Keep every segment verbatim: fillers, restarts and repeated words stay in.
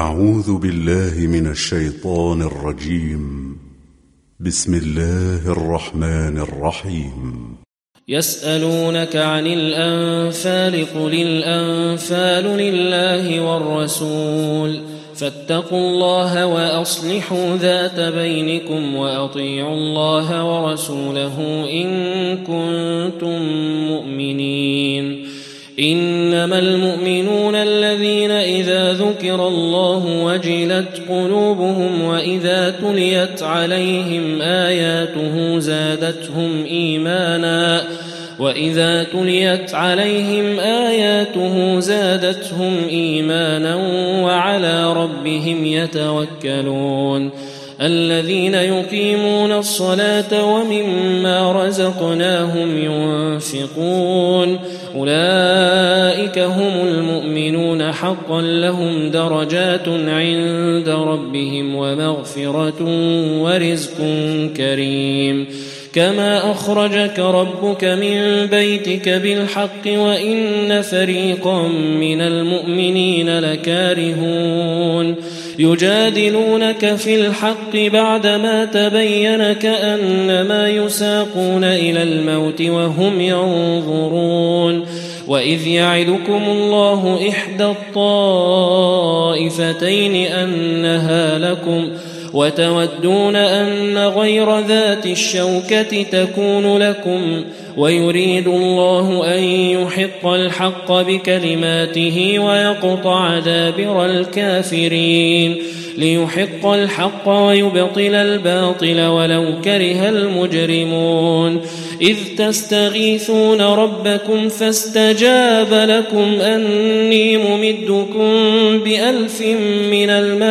أعوذ بالله من الشيطان الرجيم. بسم الله الرحمن الرحيم. يسألونك عن الأنفال قل الأنفال لله والرسول فاتقوا الله وأصلحوا ذات بينكم وأطيعوا الله ورسوله إن كنتم مؤمنين. إنما المؤمنون الذين إذا ذكر الله وجلت قلوبهم وإذا تليت عليهم آياته زادتهم إيمانا وإذا تليت عليهم آياته زادتهم إيمانا وعلى ربهم يتوكلون. الذين يقيمون الصلاة ومما رزقناهم ينفقون أولئك هم المؤمنون حقا لهم درجات عند ربهم ومغفرة ورزق كريم. كما أخرجك ربك من بيتك بالحق وإن فريقا من المؤمنين لكارهون يجادلونك في الحق بعدما تبين كأنما يساقون إلى الموت وهم ينظرون. وإذ يعدكم الله إحدى الطائفتين أنها لكم وتودون أن غير ذات الشوكة تكون لكم ويريد الله أن يحق الحق بكلماته ويقطع دابر الكافرين ليحق الحق ويبطل الباطل ولو كره المجرمون. إذ تستغيثون ربكم فاستجاب لكم أني ممدكم بألف من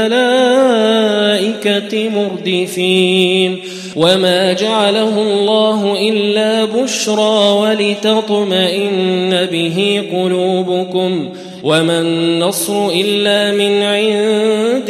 الملائكة مردفين. وما جعله الله إلا بشرى ولتطمئن به قلوبكم وما النصر إلا من عند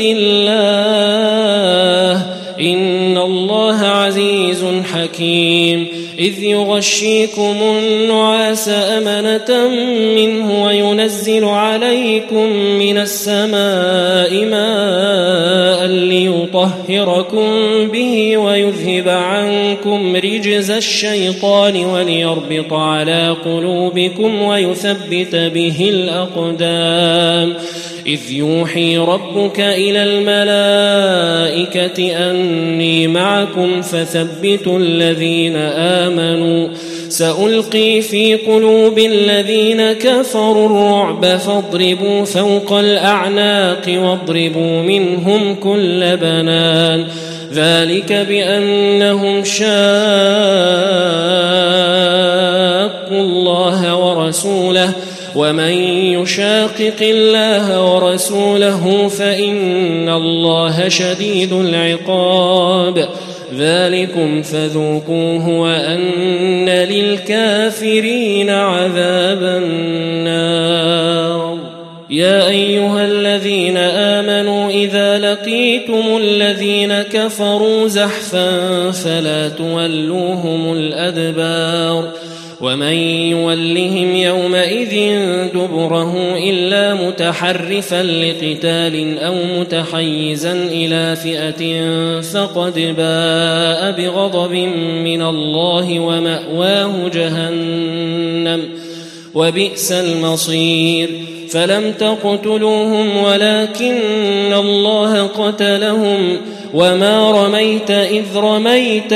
الله إن الله عزيز حكيم. إذ يغشيكم النعاس أمنة منه وينزل عليكم من السماء ماء ليطهركم به ويذهب عنكم رجز الشيطان وليربط على قلوبكم ويثبت به الأقدام. إذ يوحي ربك إلى الملائكة أني معكم فثبتوا الذين آمنوا سألقي في قلوب الذين كفروا الرعب فاضربوا فوق الأعناق واضربوا منهم كل بنان. ذلك بأنهم شاقوا الله ورسوله ومن يشاقق الله ورسوله فإن الله شديد العقاب. ذلكم فذوقوه وأن للكافرين عذاب النار. يا أيها الذين آمنوا إذا لقيتم الذين كفروا زحفا فلا تولوهم الأدبار ومن يولهم يومئذ دبره إلا متحرفا لقتال أو متحيزا إلى فئة فقد باء بغضب من الله ومأواه جهنم وبئس المصير. فلم تقتلوهم ولكن الله قتلهم وما رميت إذ رميت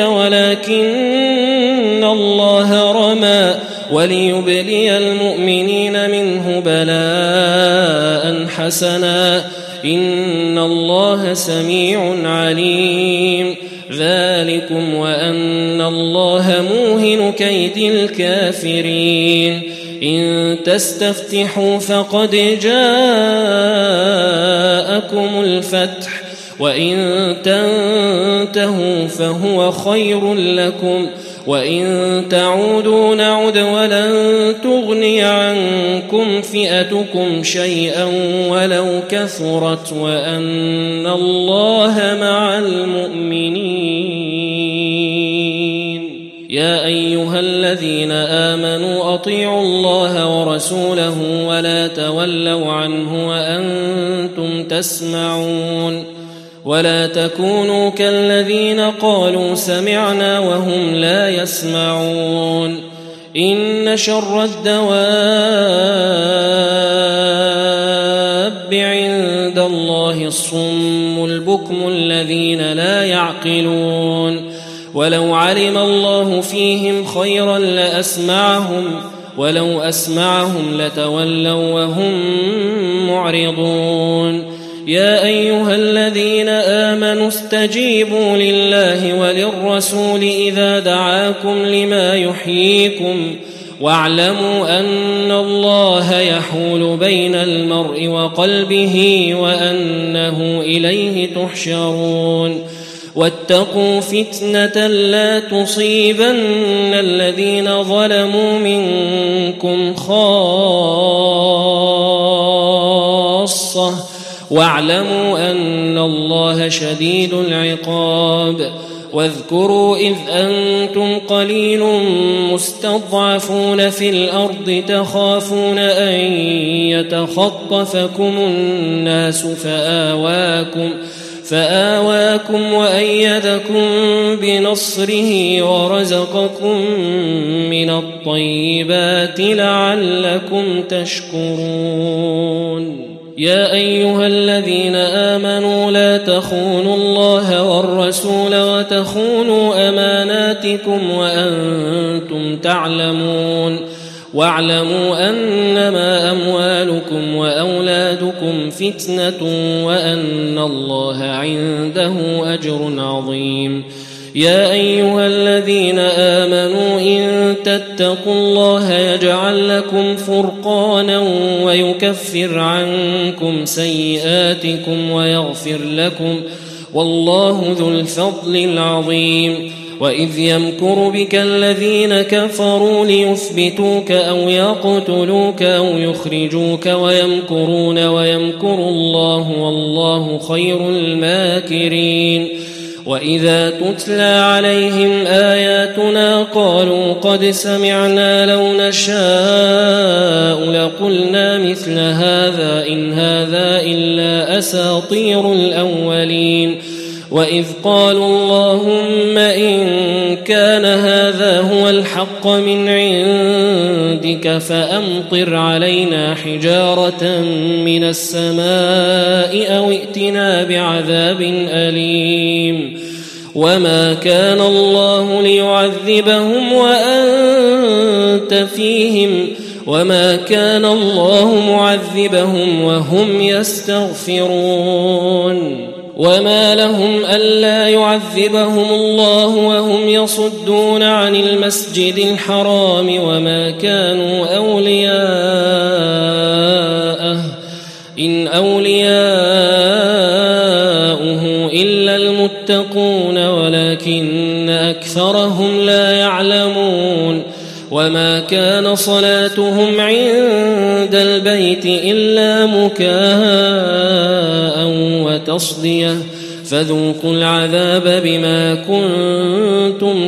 ولكن الله رمى وليبلي المؤمنين منه بلاء حسنا إن الله سميع عليم. ذلكم وأن الله موهن كيد الكافرين. إن تستفتحوا فقد جاءكم الفتح وإن تنتهوا فهو خير لكم وإن تعودوا نعد ولن تغني عنكم فئتكم شيئا ولو كثرت وأن الله مع المؤمنين. يا أيها الذين آمنوا أطيعوا الله ورسوله ولا تولوا عنه وأنتم تسمعون ولا تكونوا كالذين قالوا سمعنا وهم لا يسمعون إن شر الدواب عند الله الصم البكم الذين لا يعقلون ولو علم الله فيهم خيرا لأسمعهم ولو أسمعهم لتولوا وهم معرضون يا أيها الذين آمنوا استجيبوا لله وللرسول إذا دعاكم لما يحييكم واعلموا أن الله يحول بين المرء وقلبه وأنه إليه تحشرون واتقوا فتنة لا تصيبن الذين ظلموا منكم خاصة واعلموا أن الله شديد العقاب واذكروا إذ أنتم قليل مستضعفون في الأرض تخافون أن يتخطفكم الناس فآواكم فآواكم وأيدكم بنصره ورزقكم من الطيبات لعلكم تشكرون يا أيها الذين آمنوا لا تخونوا الله والرسول وتخونوا أماناتكم وأنتم تعلمون واعلموا أنما أموالكم وأولادكم فتنة وأن الله عنده أجر عظيم يا أيها الذين آمنوا إن تتقوا الله يجعل لكم فرقانا ويكفر عنكم سيئاتكم ويغفر لكم والله ذو الفضل العظيم وإذ يمكر بك الذين كفروا ليثبتوك أو يقتلوك أو يخرجوك ويمكرون ويمكر الله والله خير الماكرين وإذا تتلى عليهم آياتنا قالوا قد سمعنا لو نشاء لقلنا مثل هذا إن هذا إلا أساطير الأولين وإذ قالوا اللهم إن كان هذا هو الحق من عندك فأمطر علينا حجارة من السماء أو ائتنا بعذاب أليم وما كان الله ليعذبهم وأنت فيهم وما كان الله معذبهم وهم يستغفرون وما لهم ألا يعذبهم الله وهم يصدون عن المسجد الحرام وما كانوا أولياءه إن أولياؤه إلا المتقون ولكن أكثرهم لا يعلمون وما كان صلاتهم عند البيت إلا مكاء وتصدية فذوقوا العذاب بما كنتم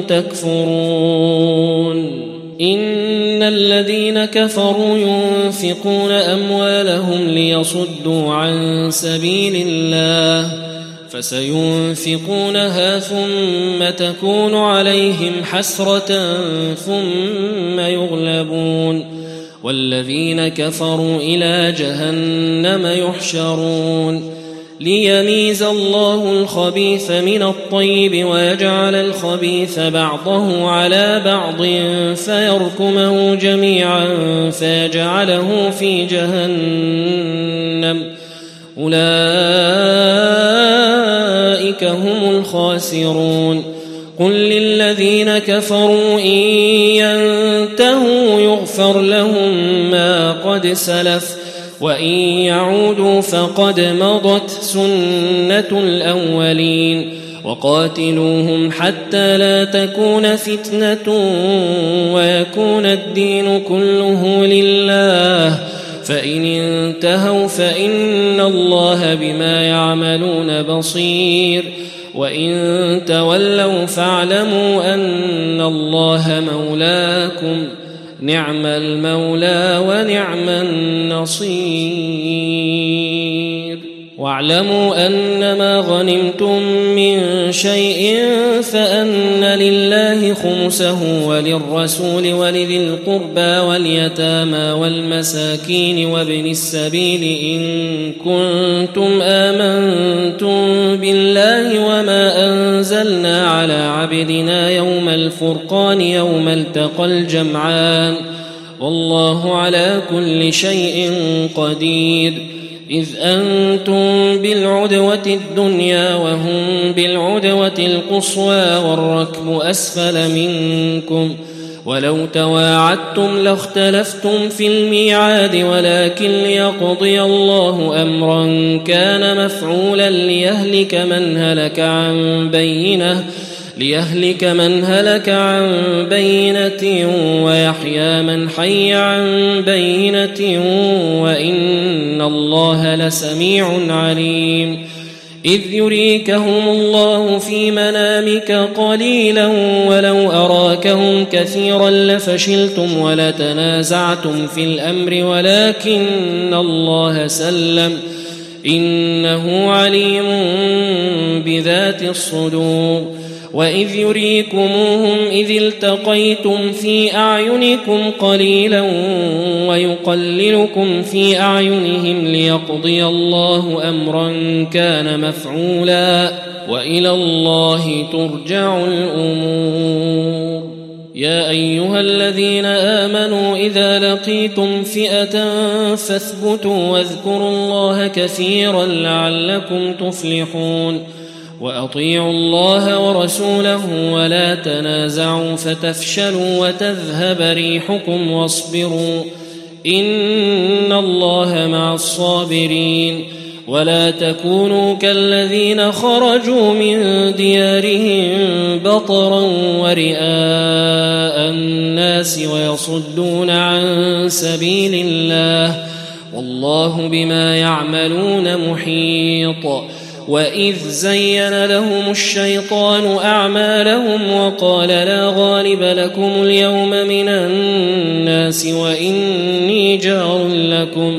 تكفرون إن الذين كفروا ينفقون أموالهم ليصدوا عن سبيل الله فسينفقونها ثم تكون عليهم حسرة ثم يغلبون والذين كفروا إلى جهنم يحشرون ليميز الله الخبيث من الطيب ويجعل الخبيث بعضه على بعض فيركمه جميعا فيجعله في جهنم أولئك هم الخاسرون قل للذين كفروا إن ينتهوا يغفر لهم ما قد سلف وإن يعودوا فقد مضت سنة الأولين وقاتلوهم حتى لا تكون فتنة ويكون الدين كله لله فإن انتهوا فإن الله بما يعملون بصير وإن تولوا فاعلموا أن الله مولاكم نعم المولى ونعم النصير. واعلموا أنما غنمتم من شيء فأن لله خمسه وللرسول ولذي القربى واليتامى والمساكين وابن السبيل إن كنتم آمنتم بالله وما أنزلنا على عبدنا يوم الفرقان يوم التقى الجمعان والله على كل شيء قدير. إذ أنتم بالعدوة الدنيا وهم بالعدوة القصوى والركب أسفل منكم ولو تواعدتم لاختلفتم في الميعاد ولكن ليقضي الله أمرا كان مفعولا ليهلك من هلك عن بينه ليهلك من هلك عن بينة ويحيى من حي عن بينة وإن الله لسميع عليم. إذ يريكهم الله في منامك قليلا ولو أراكهم كثيرا لفشلتم ولتنازعتم في الأمر ولكن الله سلم إنه عليم بذات الصدور. وإذ يريكموهم إذ التقيتم في أعينكم قليلا ويقللكم في أعينهم ليقضي الله أمرا كان مفعولا وإلى الله ترجع الأمور. يا أيها الذين آمنوا إذا لقيتم فئة فاثبتوا واذكروا الله كثيرا لعلكم تفلحون. وأطيعوا الله ورسوله ولا تنازعوا فتفشلوا وتذهب ريحكم واصبروا إن الله مع الصابرين. ولا تكونوا كالذين خرجوا من ديارهم بطرا ورئاء الناس ويصدون عن سبيل الله والله بما يعملون محيط. وإذ زين لهم الشيطان أعمالهم وقال لا غالب لكم اليوم من الناس وإني جار لكم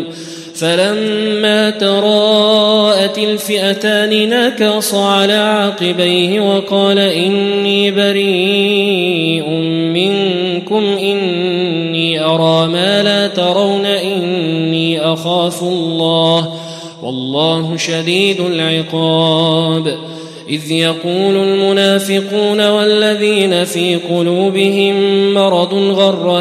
فلما تراءت الفئتان نكص على عقبيه وقال إني بريء منكم إني أرى ما لا ترون إني أخاف الله والله شديد العقاب. إذ يقول المنافقون والذين في قلوبهم مرض غر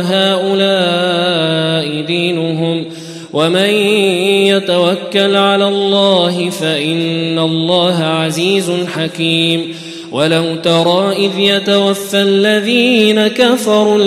هؤلاء دينهم ومن يتوكل على الله فإن الله عزيز حكيم. ولو ترى إذ يتوفى الذين كفروا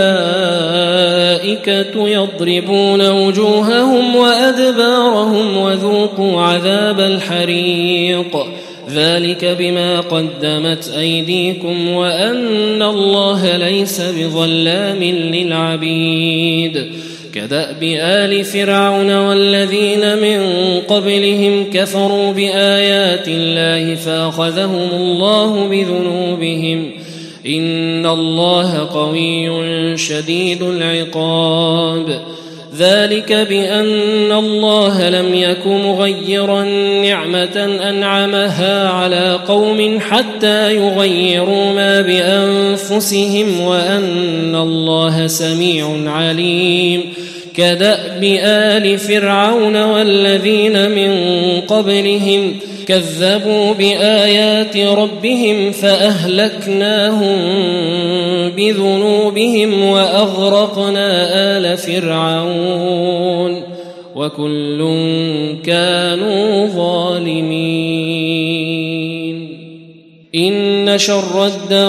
الملائكة يضربون وجوههم وأدبارهم وذوقوا عذاب الحريق ذلك بما قدمت أيديكم وأن الله ليس بظلام للعبيد. كدأب آل فرعون والذين من قبلهم كفروا بآيات الله فأخذهم الله بذنوبهم إن الله قوي شديد العقاب. ذلك بأن الله لم يك مغيرا نعمة أنعمها على قوم حتى يغيروا ما بأنفسهم وأن الله سميع عليم. كدأب آل فرعون والذين من قبلهم كذبوا بآيات ربهم فأهلكناهم بذنوبهم وأغرقنا آل فرعون وكل كانوا ظالمين. إن شر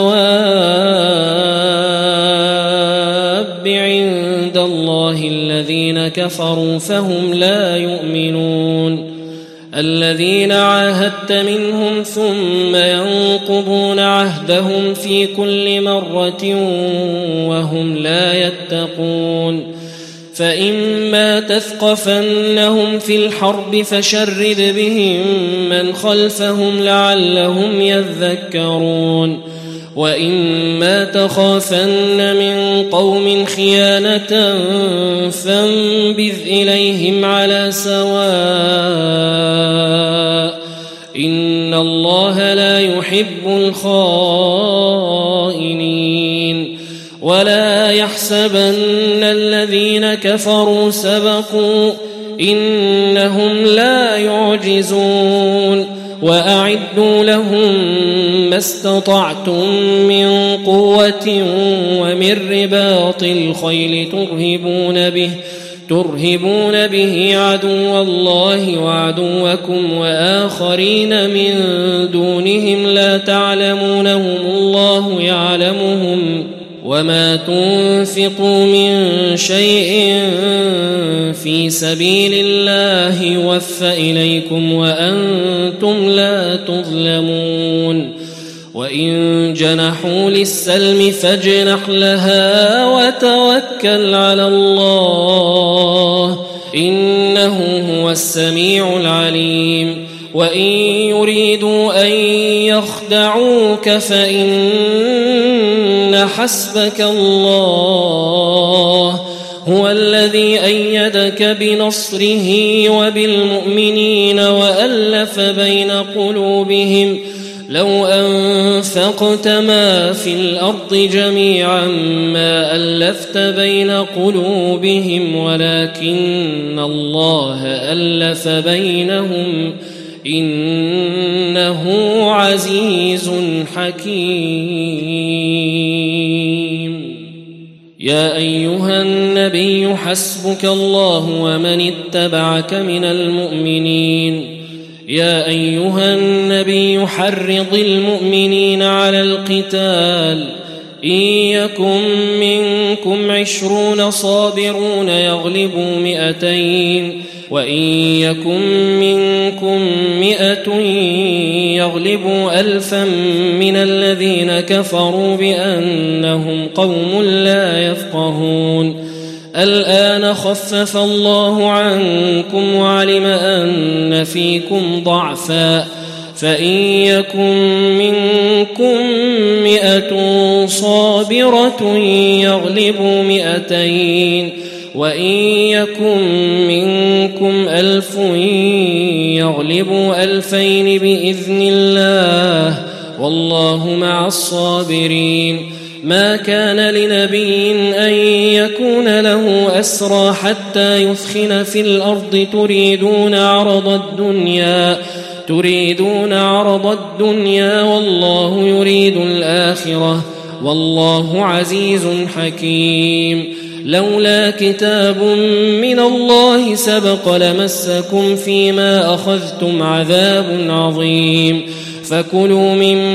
الدواب عند الله الذين كفروا فهم لا يؤمنون. الذين عاهدت منهم ثم ينقضون عهدهم في كل مرة وهم لا يتقون فإما تثقفنهم في الحرب فشرد بهم من خلفهم لعلهم يذكرون وإما تخافن من قوم خيانة فانبذ إليهم على سواء إن الله لا يحب الخائنين ولا يحسبن الذين كفروا سبقوا إنهم لا يعجزون وأعدوا لهم ما استطعتم من قوة ومن رباط الخيل ترهبون به ترهبون به عدو الله وعدوكم وآخرين من دونهم لا تعلمونهم الله يعلمهم وما تنفقوا من شيء في سبيل الله يوفى إليكم وأنتم لا تظلمون وإن جنحوا للسلم فاجنح لها وتوكل على الله إنه هو السميع العليم وإن يريدوا أن يخدعوك فإن حسبك الله هو الذي أيدك بنصره وبالمؤمنين وألف بين قلوبهم لو أنفقت ما في الأرض جميعا ما ألفت بين قلوبهم ولكن الله ألف بينهم إنه عزيز حكيم يا أيها النبي حسبك الله ومن اتبعك من المؤمنين يا أيها النبي حرض المؤمنين على القتال إن يكن منكم عشرون صابرون يغلبوا مئتين وإن يكن منكم مئة يغلبوا ألفا من الذين كفروا بأنهم قوم لا يفقهون الآن خفف الله عنكم وعلم أن فيكم ضعفا فإن يكن منكم مئة صابرة يغلبوا مئتين وإن يكن منكم ألف يغلبوا ألفين بإذن الله والله مع الصابرين ما كان لنبي أن يكون له أسرى حتى يثخن في الأرض تريدون عرض الدنيا تريدون عرض الدنيا والله يريد الآخرة والله عزيز حكيم لولا كتاب من الله سبق لمسكم فيما أخذتم عذاب عظيم فكلوا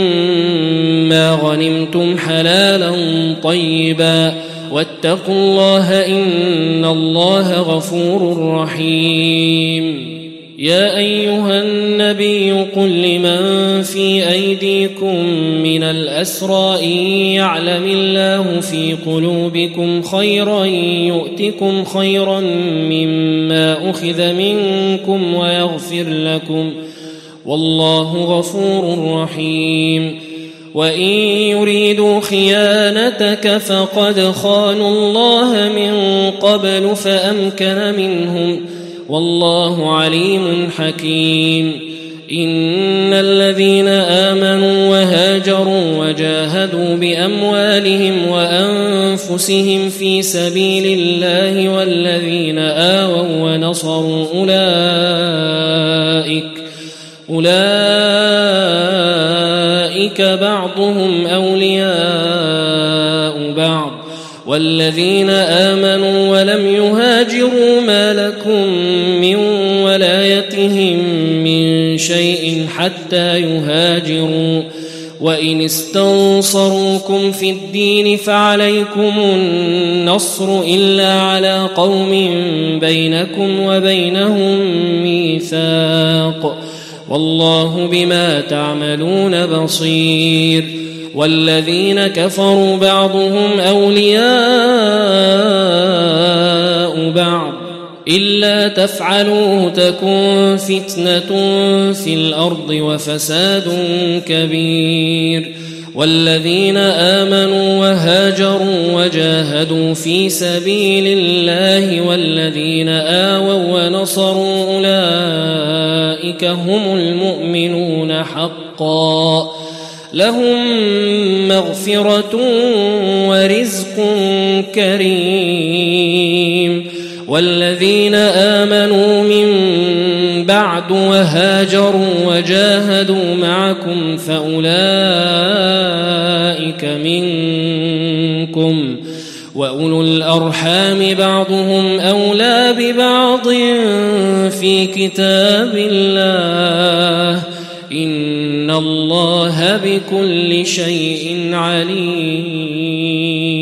مما غنمتم حلالا طيبا واتقوا الله إن الله غفور رحيم يا أيها النبي قل لمن في أيديكم من الأسرى إن يعلم الله في قلوبكم خيرا يؤتكم خيرا مما أخذ منكم ويغفر لكم والله غفور رحيم وإن يريدوا خيانتك فقد خانوا الله من قبل فأمكن منهم والله عليم حكيم إن الذين آمنوا وهاجروا وجاهدوا بأموالهم وأنفسهم في سبيل الله والذين آووا ونصروا أولئك أولئك بعضهم أولياء بعض والذين آمنوا ولم يهاجروا ما لكم من ولايتهم من شيء حتى يهاجروا وإن استنصروكم في الدين فعليكم النصر إلا على قوم بينكم وبينهم ميثاق والله بما تعملون بصير والذين كفروا بعضهم أولياء بعضهم بعض إلا تفعلوه تكن فتنة في الأرض وفساد كبير والذين آمنوا وهاجروا وجاهدوا في سبيل الله والذين آووا ونصروا أولئك هم المؤمنون حقا لهم مغفرة ورزق كريم والذين آمنوا من بعد وهاجروا وجاهدوا معكم فأولئك منكم وأولو الأرحام بعضهم أولى ببعض في كتاب الله إن الله بكل شيء عليم.